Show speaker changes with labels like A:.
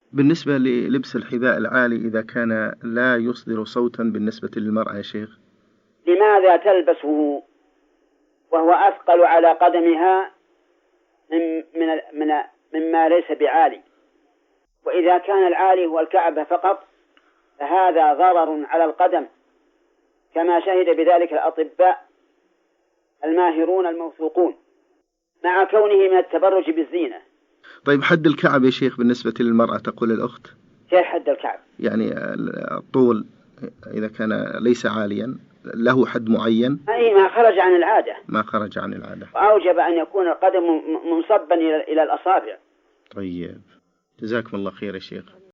A: بالنسبة للبس الحذاء العالي إذا كان لا يصدر صوتا بالنسبة للمرأة يا شيخ؟
B: لماذا تلبسه وهو أثقل على قدمها مما ليس بعالي؟ وإذا كان العالي هو الكعبة فقط فهذا ضرر على القدم، كما شهد بذلك الأطباء الماهرون الموثوقون، مع كونه من التبرج بالزينة.
A: طيب حد الكعب يا شيخ بالنسبة للمرأة تقول الأخت؟
B: كيف حد الكعب؟
A: يعني الطول إذا كان ليس عاليا له حد معين؟
B: أي ما خرج عن العادة.
A: ما خرج عن العادة.
B: وأوجب أن يكون القدم منصبا إلى الأصابع.
A: طيب، جزاكم الله خير يا شيخ.